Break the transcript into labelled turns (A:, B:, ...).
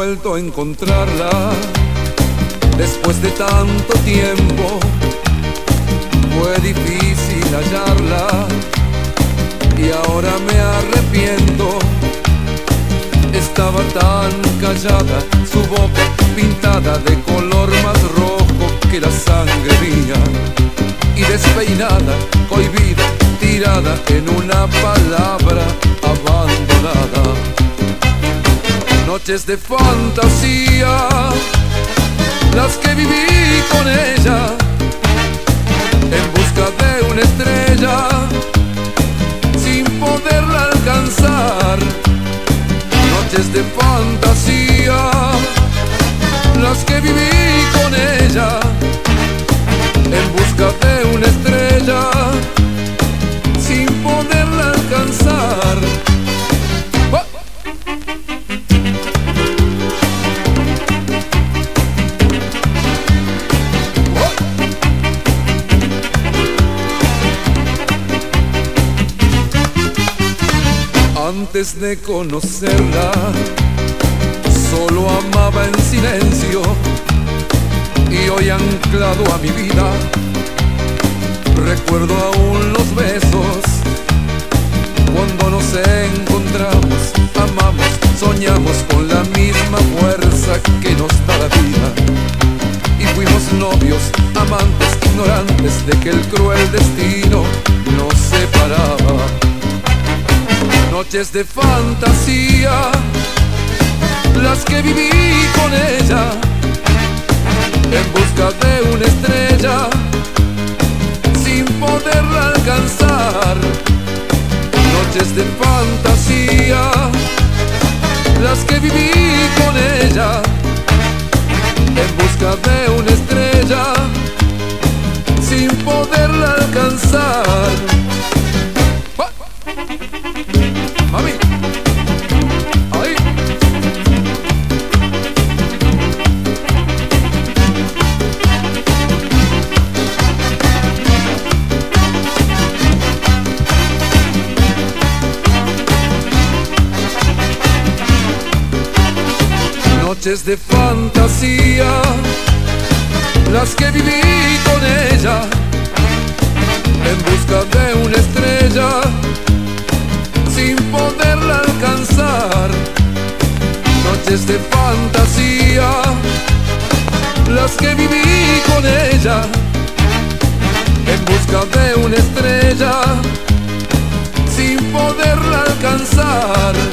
A: vuelto a encontrarla después de tanto tiempo. Fue difícil hallarla y ahora me arrepiento. Estaba tan callada, su boca pintada de color más rojo que la sangre mía, y despeinada, cohibida, tirada en una palabra abandonada. Noches de fantasía, las que viví con ella, en busca de una estrella, sin poderla alcanzar. Noches de fantasía, las que viví con ella, en busca de una estrella, sin poderla alcanzar. Antes de conocerla, solo amaba en silencio, y hoy anclado a mi vida, recuerdo aún los besos. Cuando nos encontramos, amamos, soñamos con la misma fuerza que nos da la vida, y fuimos novios, amantes, ignorantes de que el cruel destino nos separaba. Noches de fantasía, las que viví con ella, en busca de una estrella, sin poderla alcanzar. Noches de fantasía, las que viví con ella, en busca de una estrella, sin poderla alcanzar. Mami, ahí. Noches de fantasía, las que viví con ella, en busca de una estrella, sin poderla alcanzar. Noches de fantasía, las que viví con ella, en busca de una estrella, sin poderla alcanzar.